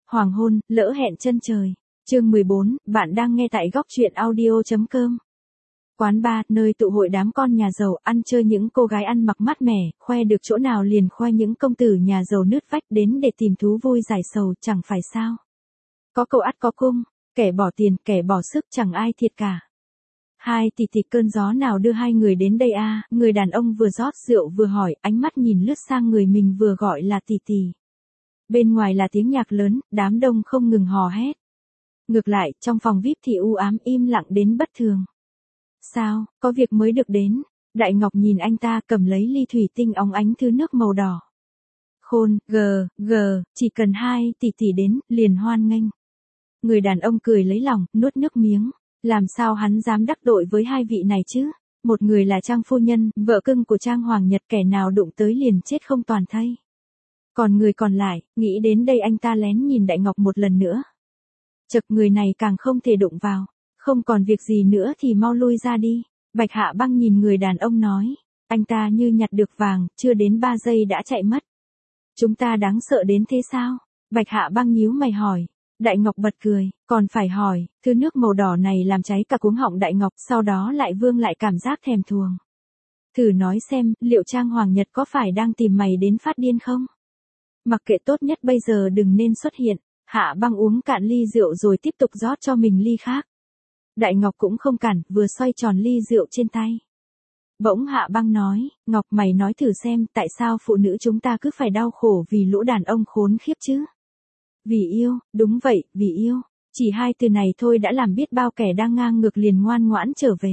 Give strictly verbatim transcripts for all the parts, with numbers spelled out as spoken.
Hoàng hôn, lỡ hẹn chân trời. Chương mười bốn, bạn đang nghe tại góc truyện audio chấm com. Quán bar, nơi tụ hội đám con nhà giàu, ăn chơi những cô gái ăn mặc mát mẻ, khoe được chỗ nào liền khoe những công tử nhà giàu nứt vách đến để tìm thú vui giải sầu, chẳng phải sao. Có cầu ắt có cung, kẻ bỏ tiền, kẻ bỏ sức chẳng ai thiệt cả. Hai tỷ tỷ cơn gió nào đưa hai người đến đây a? À? Người đàn ông vừa rót rượu vừa hỏi, ánh mắt nhìn lướt sang người mình vừa gọi là tỷ tỷ. Bên ngoài là tiếng nhạc lớn, đám đông không ngừng hò hét. Ngược lại, trong phòng vi ai pi thì u ám im lặng đến bất thường. Sao, có việc mới được đến? Đại Ngọc nhìn anh ta cầm lấy ly thủy tinh óng ánh thứ nước màu đỏ. Khôn, gờ, gờ, chỉ cần hai tỷ tỷ đến, liền hoan nghênh. Người đàn ông cười lấy lòng, nuốt nước miếng. Làm sao hắn dám đắc tội với hai vị này chứ? Một người là Trang phu nhân, vợ cưng của Trang Hoàng Nhật, kẻ nào đụng tới liền chết không toàn thây. Còn người còn lại, nghĩ đến đây anh ta lén nhìn Đại Ngọc một lần nữa. Chật, người này càng không thể đụng vào. Không còn việc gì nữa thì mau lui ra đi. Bạch Hạ Băng nhìn người đàn ông nói. Anh ta như nhặt được vàng, chưa đến ba giây đã chạy mất. Chúng ta đáng sợ đến thế sao? Bạch Hạ Băng nhíu mày hỏi. Đại Ngọc bật cười, còn phải hỏi, thứ nước màu đỏ này làm cháy cả cuống họng Đại Ngọc, sau đó lại vương lại cảm giác thèm thuồng. Thử nói xem, liệu Trang Hoàng Nhật có phải đang tìm mày đến phát điên không? Mặc kệ, tốt nhất bây giờ đừng nên xuất hiện. Hạ Băng uống cạn ly rượu rồi tiếp tục rót cho mình ly khác. Đại Ngọc cũng không cản, vừa xoay tròn ly rượu trên tay. Bỗng Hạ Băng nói, Ngọc mày nói thử xem, tại sao phụ nữ chúng ta cứ phải đau khổ vì lũ đàn ông khốn khiếp chứ? Vì yêu, đúng vậy, vì yêu. Chỉ hai từ này thôi đã làm biết bao kẻ đang ngang ngược liền ngoan ngoãn trở về.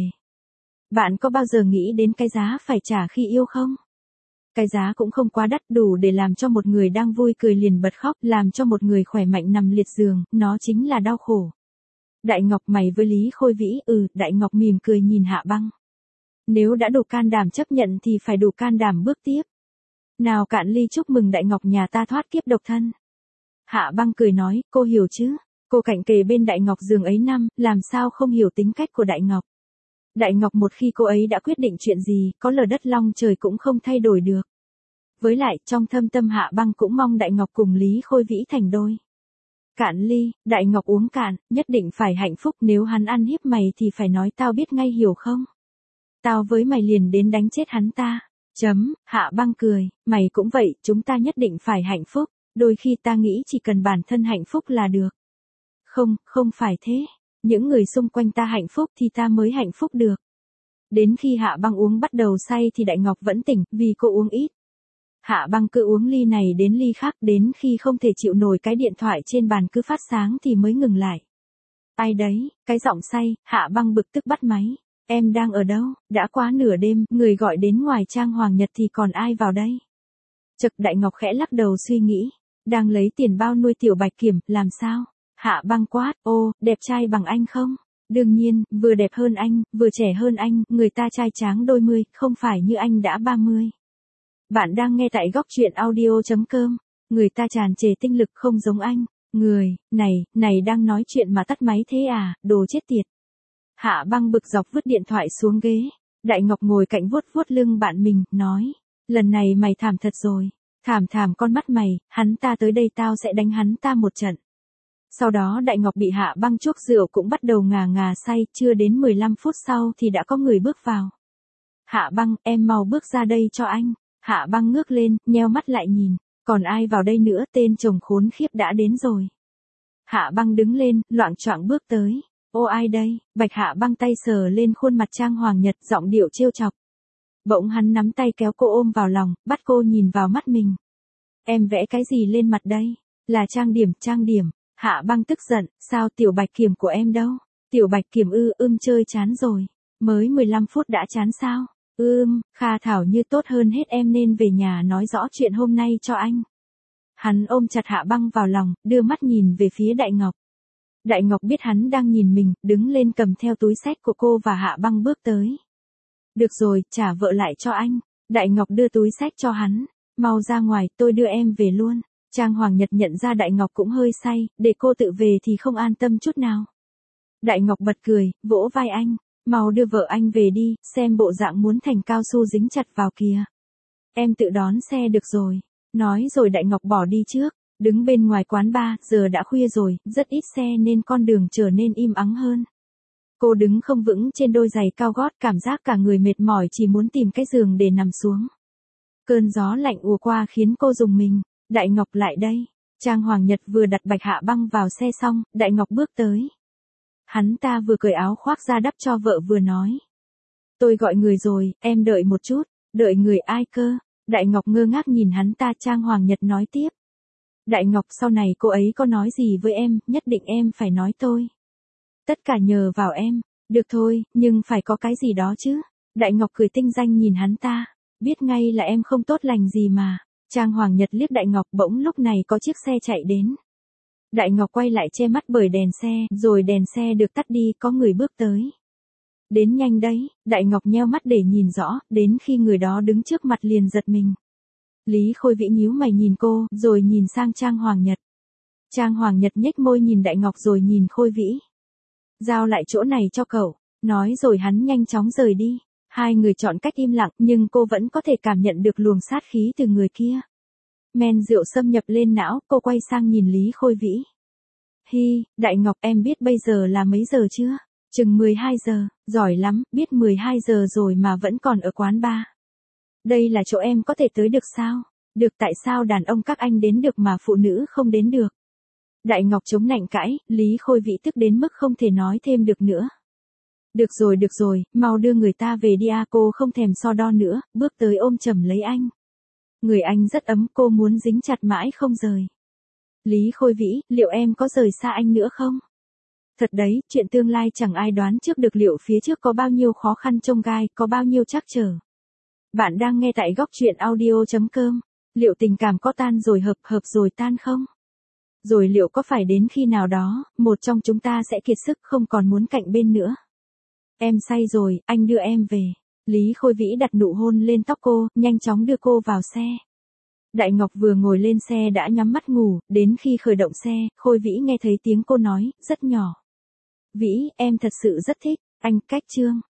Bạn có bao giờ nghĩ đến cái giá phải trả khi yêu không? Cái giá cũng không quá đắt, đủ để làm cho một người đang vui cười liền bật khóc, làm cho một người khỏe mạnh nằm liệt giường, nó chính là đau khổ. Đại Ngọc mày với Lý Khôi Vĩ, ừ, Đại Ngọc mỉm cười nhìn Hạ Băng. Nếu đã đủ can đảm chấp nhận thì phải đủ can đảm bước tiếp. Nào cạn ly chúc mừng Đại Ngọc nhà ta thoát kiếp độc thân. Hạ Băng cười nói, cô hiểu chứ, cô cạnh kề bên Đại Ngọc giường ấy năm, làm sao không hiểu tính cách của Đại Ngọc. Đại Ngọc một khi cô ấy đã quyết định chuyện gì, có lở đất long trời cũng không thay đổi được. Với lại, trong thâm tâm Hạ Băng cũng mong Đại Ngọc cùng Lý Khôi Vĩ thành đôi. Cạn ly, Đại Ngọc uống cạn, nhất định phải hạnh phúc, nếu hắn ăn hiếp mày thì phải nói tao biết ngay, hiểu không? Tao với mày liền đến đánh chết hắn ta. Chấm, Hạ Băng cười, mày cũng vậy, chúng ta nhất định phải hạnh phúc. Đôi khi ta nghĩ chỉ cần bản thân hạnh phúc là được. Không, không phải thế. Những người xung quanh ta hạnh phúc thì ta mới hạnh phúc được. Đến khi Hạ Băng uống bắt đầu say thì Đại Ngọc vẫn tỉnh, vì cô uống ít. Hạ Băng cứ uống ly này đến ly khác, đến khi không thể chịu nổi cái điện thoại trên bàn cứ phát sáng thì mới ngừng lại. Ai đấy, cái giọng say, Hạ Băng bực tức bắt máy. Em đang ở đâu? Đã quá nửa đêm, người gọi đến ngoài Trang Hoàng Nhật thì còn ai vào đây? Chật, Đại Ngọc khẽ lắc đầu suy nghĩ. Đang lấy tiền bao nuôi tiểu Bạch Kiểm, làm sao? Hạ Băng quát, ô, đẹp trai bằng anh không? Đương nhiên, vừa đẹp hơn anh, vừa trẻ hơn anh, người ta trai tráng đôi mươi, không phải như anh đã ba mươi. Bạn đang nghe tại góc truyện audio chấm com. Người ta tràn trề tinh lực không giống anh. Người, này, này đang nói chuyện mà tắt máy thế à, đồ chết tiệt. Hạ Băng bực dọc vứt điện thoại xuống ghế. Đại Ngọc ngồi cạnh vuốt vuốt lưng bạn mình, nói. Lần này mày thảm thật rồi. Thảm thảm con mắt mày, hắn ta tới đây tao sẽ đánh hắn ta một trận. Sau đó Đại Ngọc bị Hạ Băng chuốc rượu cũng bắt đầu ngà ngà say, chưa đến mười lăm phút sau thì đã có người bước vào. Hạ Băng, em mau bước ra đây cho anh. Hạ Băng ngước lên, nheo mắt lại nhìn. Còn ai vào đây nữa, tên chồng khốn khiếp đã đến rồi. Hạ Băng đứng lên, loạng choạng bước tới. Ô ai đây? Bạch Hạ Băng tay sờ lên khuôn mặt Trang Hoàng Nhật, giọng điệu trêu chọc. Bỗng hắn nắm tay kéo cô ôm vào lòng, bắt cô nhìn vào mắt mình. Em vẽ cái gì lên mặt đây? Là trang điểm, trang điểm. Hạ Băng tức giận, sao tiểu Bạch Kiểm của em đâu? Tiểu Bạch Kiểm ư, ưm chơi chán rồi. Mới mười lăm phút đã chán sao? Ưm, Kha Thảo như tốt hơn hết, em nên về nhà nói rõ chuyện hôm nay cho anh. Hắn ôm chặt Hạ Băng vào lòng, đưa mắt nhìn về phía Đại Ngọc. Đại Ngọc biết hắn đang nhìn mình, đứng lên cầm theo túi xách của cô và Hạ Băng bước tới. Được rồi, trả vợ lại cho anh. Đại Ngọc đưa túi xách cho hắn. Mau ra ngoài, tôi đưa em về luôn. Trang Hoàng Nhật nhận ra Đại Ngọc cũng hơi say, để cô tự về thì không an tâm chút nào. Đại Ngọc bật cười, vỗ vai anh. Mau đưa vợ anh về đi, xem bộ dạng muốn thành cao su dính chặt vào kìa. Em tự đón xe được rồi. Nói rồi Đại Ngọc bỏ đi trước. Đứng bên ngoài quán bar, giờ đã khuya rồi, rất ít xe nên con đường trở nên im ắng hơn. Cô đứng không vững trên đôi giày cao gót, cảm giác cả người mệt mỏi chỉ muốn tìm cái giường để nằm xuống. Cơn gió lạnh ùa qua khiến cô rùng mình. Đại Ngọc lại đây. Trang Hoàng Nhật vừa đặt Bạch Hạ Băng vào xe xong, Đại Ngọc bước tới. Hắn ta vừa cởi áo khoác ra đắp cho vợ vừa nói. Tôi gọi người rồi, em đợi một chút. Đợi người ai cơ? Đại Ngọc ngơ ngác nhìn hắn ta. Trang Hoàng Nhật nói tiếp. Đại Ngọc, sau này cô ấy có nói gì với em, nhất định em phải nói tôi. Tất cả nhờ vào em. Được thôi, nhưng phải có cái gì đó chứ. Đại Ngọc cười tinh danh nhìn hắn ta. Biết ngay là em không tốt lành gì mà. Trang Hoàng Nhật liếc Đại Ngọc, bỗng lúc này có chiếc xe chạy đến. Đại Ngọc quay lại che mắt bởi đèn xe, rồi đèn xe được tắt đi, có người bước tới. Đến nhanh đấy, Đại Ngọc nheo mắt để nhìn rõ, đến khi người đó đứng trước mặt liền giật mình. Lý Khôi Vĩ nhíu mày nhìn cô, rồi nhìn sang Trang Hoàng Nhật. Trang Hoàng Nhật nhếch môi nhìn Đại Ngọc rồi nhìn Khôi Vĩ. Giao lại chỗ này cho cậu, nói rồi hắn nhanh chóng rời đi. Hai người chọn cách im lặng, nhưng cô vẫn có thể cảm nhận được luồng sát khí từ người kia. Men rượu xâm nhập lên não, cô quay sang nhìn Lý Khôi Vĩ. Hi, Đại Ngọc, em biết bây giờ là mấy giờ chưa? Chừng mười hai giờ, giỏi lắm, biết mười hai giờ rồi mà vẫn còn ở quán bar. Đây là chỗ em có thể tới được sao? Được, tại sao đàn ông các anh đến được mà phụ nữ không đến được? Đại Ngọc chống nạnh cãi, Lý Khôi Vĩ tức đến mức không thể nói thêm được nữa. Được rồi được rồi, mau đưa người ta về đi a. Cô không thèm so đo nữa, bước tới ôm chầm lấy anh. Người anh rất ấm, cô muốn dính chặt mãi không rời. Lý Khôi Vĩ, liệu em có rời xa anh nữa không? Thật đấy, chuyện tương lai chẳng ai đoán trước được liệu phía trước có bao nhiêu khó khăn chông gai, có bao nhiêu trắc trở. Bạn đang nghe tại góc truyện audio chấm com. Liệu tình cảm có tan rồi hợp, hợp rồi tan không? Rồi liệu có phải đến khi nào đó, một trong chúng ta sẽ kiệt sức không còn muốn cạnh bên nữa? Em say rồi, anh đưa em về. Lý Khôi Vĩ đặt nụ hôn lên tóc cô, nhanh chóng đưa cô vào xe. Đại Ngọc vừa ngồi lên xe đã nhắm mắt ngủ, đến khi khởi động xe, Khôi Vĩ nghe thấy tiếng cô nói, rất nhỏ. Vĩ, em thật sự rất thích, anh, cách chương.